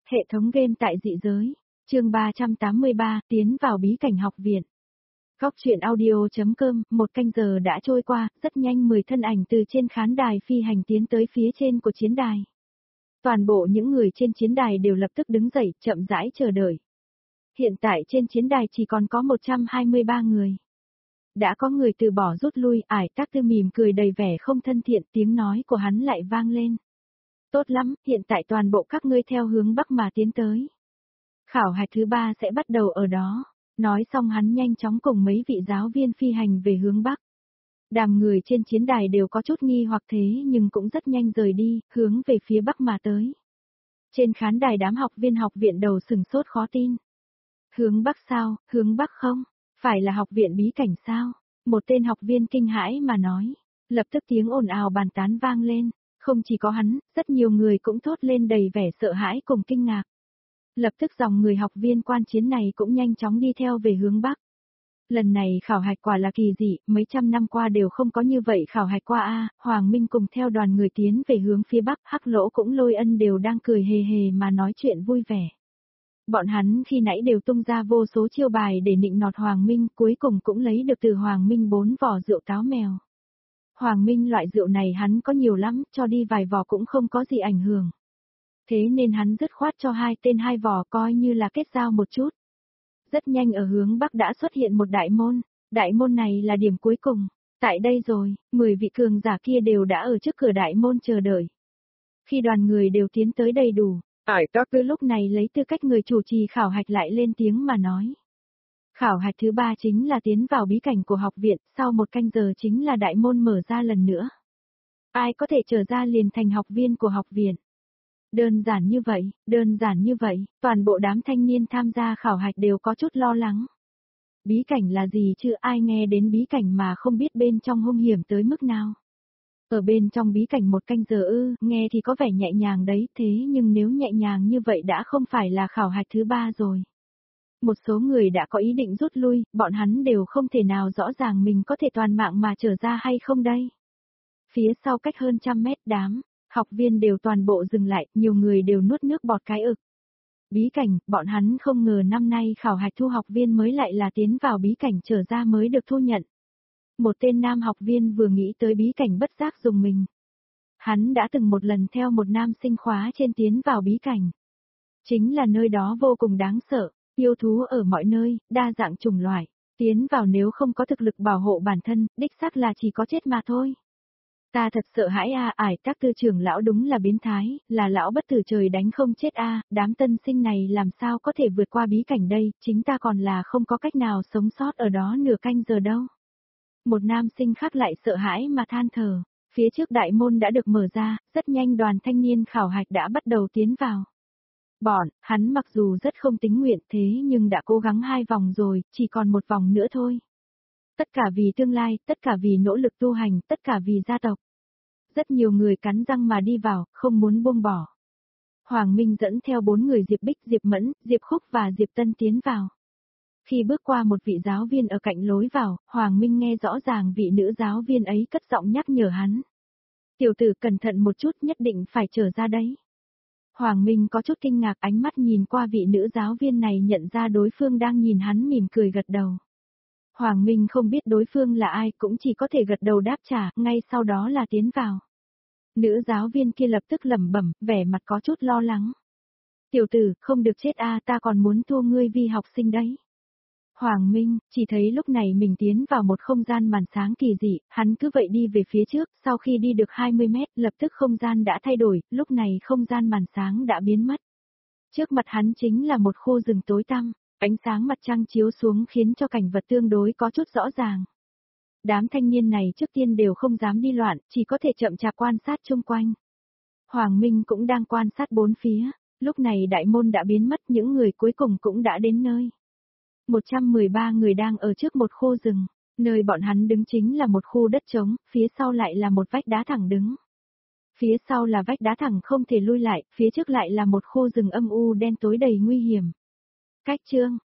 Hệ thống game tại dị giới. Chương 383, tiến vào bí cảnh học viện. Góc truyện audio.com, 1 canh giờ đã trôi qua, rất nhanh 10 thân ảnh từ trên khán đài phi hành tiến tới phía trên của chiến đài. Toàn bộ những người trên chiến đài đều lập tức đứng dậy, chậm rãi chờ đợi. Hiện tại trên chiến đài chỉ còn có 123 người. Đã có người từ bỏ rút lui, Ải Tác Tư mỉm cười đầy vẻ không thân thiện, tiếng nói của hắn lại vang lên. Tốt lắm, hiện tại toàn bộ các ngươi theo hướng Bắc mà tiến tới. Khảo hạch thứ 3 sẽ bắt đầu ở đó. Nói xong hắn nhanh chóng cùng mấy vị giáo viên phi hành về hướng Bắc. Đám người trên chiến đài đều có chút nghi hoặc thế nhưng cũng rất nhanh rời đi, hướng về phía Bắc mà tới. Trên khán đài đám học viên học viện đầu sừng sốt khó tin. Hướng Bắc sao, hướng Bắc không? Phải là học viện bí cảnh sao? Một tên học viên kinh hãi mà nói. Lập tức tiếng ồn ào bàn tán vang lên. Không chỉ có hắn, rất nhiều người cũng thốt lên đầy vẻ sợ hãi cùng kinh ngạc. Lập tức dòng người học viên quan chiến này cũng nhanh chóng đi theo về hướng Bắc. Lần này khảo hạch quả là kỳ dị, mấy trăm năm qua đều không có như vậy khảo hạch qua a. Hoàng Minh cùng theo đoàn người tiến về hướng phía Bắc, Hắc Lỗ cũng Lôi Ân đều đang cười hề hề mà nói chuyện vui vẻ. Bọn hắn khi nãy đều tung ra vô số chiêu bài để nịnh nọt Hoàng Minh, cuối cùng cũng lấy được từ Hoàng Minh 4 vỏ rượu táo mèo. Hoàng Minh loại rượu này hắn có nhiều lắm, cho đi vài vỏ cũng không có gì ảnh hưởng. Thế nên hắn dứt khoát cho 2 vỏ coi như là kết giao một chút. Rất nhanh ở hướng Bắc đã xuất hiện một đại môn này là điểm cuối cùng. Tại đây rồi, 10 vị cường giả kia đều đã ở trước cửa đại môn chờ đợi. Khi đoàn người đều tiến tới đầy đủ, Ải Tác Tư lúc này lấy tư cách người chủ trì khảo hạch lại lên tiếng mà nói. Khảo hạch thứ 3 chính là tiến vào bí cảnh của học viện, sau 1 canh giờ chính là đại môn mở ra lần nữa. Ai có thể trở ra liền thành học viên của học viện. Đơn giản như vậy, toàn bộ đám thanh niên tham gia khảo hạch đều có chút lo lắng. Bí cảnh là gì chứ, ai nghe đến bí cảnh mà không biết bên trong hung hiểm tới mức nào. Ở bên trong bí cảnh 1 canh giờ nghe thì có vẻ nhẹ nhàng đấy, thế nhưng nếu nhẹ nhàng như vậy đã không phải là khảo hạch thứ 3 rồi. Một số người đã có ý định rút lui, bọn hắn đều không thể nào rõ ràng mình có thể toàn mạng mà trở ra hay không đây. Phía sau cách hơn 100 mét đám học viên đều toàn bộ dừng lại, nhiều người đều nuốt nước bọt cái ực. Bí cảnh, bọn hắn không ngờ năm nay khảo hạch thu học viên mới lại là tiến vào bí cảnh trở ra mới được thu nhận. Một tên nam học viên vừa nghĩ tới bí cảnh bất giác dùng mình. Hắn đã từng một lần theo một nam sinh khóa trên tiến vào bí cảnh. Chính là nơi đó vô cùng đáng sợ, yêu thú ở mọi nơi, đa dạng chủng loại. Tiến vào nếu không có thực lực bảo hộ bản thân, đích xác là chỉ có chết mà thôi. Ta thật sợ hãi a, Ải Tác Tư trưởng lão đúng là biến thái, là lão bất tử trời đánh không chết a, đám tân sinh này làm sao có thể vượt qua bí cảnh đây, chính ta còn là không có cách nào sống sót ở đó nửa canh giờ đâu. Một nam sinh khác lại sợ hãi mà than thở, phía trước đại môn đã được mở ra, rất nhanh đoàn thanh niên khảo hạch đã bắt đầu tiến vào. Hắn mặc dù rất không tính nguyện thế nhưng đã cố gắng 2 vòng rồi, chỉ còn 1 vòng nữa thôi. Tất cả vì tương lai, tất cả vì nỗ lực tu hành, tất cả vì gia tộc. Rất nhiều người cắn răng mà đi vào, không muốn buông bỏ. Hoàng Minh dẫn theo 4 người Diệp Bích, Diệp Mẫn, Diệp Khúc và Diệp Tân tiến vào. Khi bước qua một vị giáo viên ở cạnh lối vào, Hoàng Minh nghe rõ ràng vị nữ giáo viên ấy cất giọng nhắc nhở hắn. Tiểu tử cẩn thận một chút, nhất định phải trở ra đấy. Hoàng Minh có chút kinh ngạc, ánh mắt nhìn qua vị nữ giáo viên này nhận ra đối phương đang nhìn hắn mỉm cười gật đầu. Hoàng Minh không biết đối phương là ai cũng chỉ có thể gật đầu đáp trả, ngay sau đó là tiến vào. Nữ giáo viên kia lập tức lẩm bẩm, vẻ mặt có chút lo lắng. Tiểu tử, không được chết a, ta còn muốn thua ngươi vi học sinh đấy. Hoàng Minh, chỉ thấy lúc này mình tiến vào một không gian màn sáng kỳ dị, hắn cứ vậy đi về phía trước, sau khi đi được 20 mét, lập tức không gian đã thay đổi, lúc này không gian màn sáng đã biến mất. Trước mặt hắn chính là một khu rừng tối tăm. Ánh sáng mặt trăng chiếu xuống khiến cho cảnh vật tương đối có chút rõ ràng. Đám thanh niên này trước tiên đều không dám đi loạn, chỉ có thể chậm chạp quan sát chung quanh. Hoàng Minh cũng đang quan sát bốn phía, lúc này đại môn đã biến mất, những người cuối cùng cũng đã đến nơi. 113 người đang ở trước một khu rừng, nơi bọn hắn đứng chính là một khu đất trống, phía sau lại là một vách đá thẳng đứng. Phía sau là vách đá thẳng không thể lui lại, phía trước lại là một khu rừng âm u đen tối đầy nguy hiểm. Cách chương,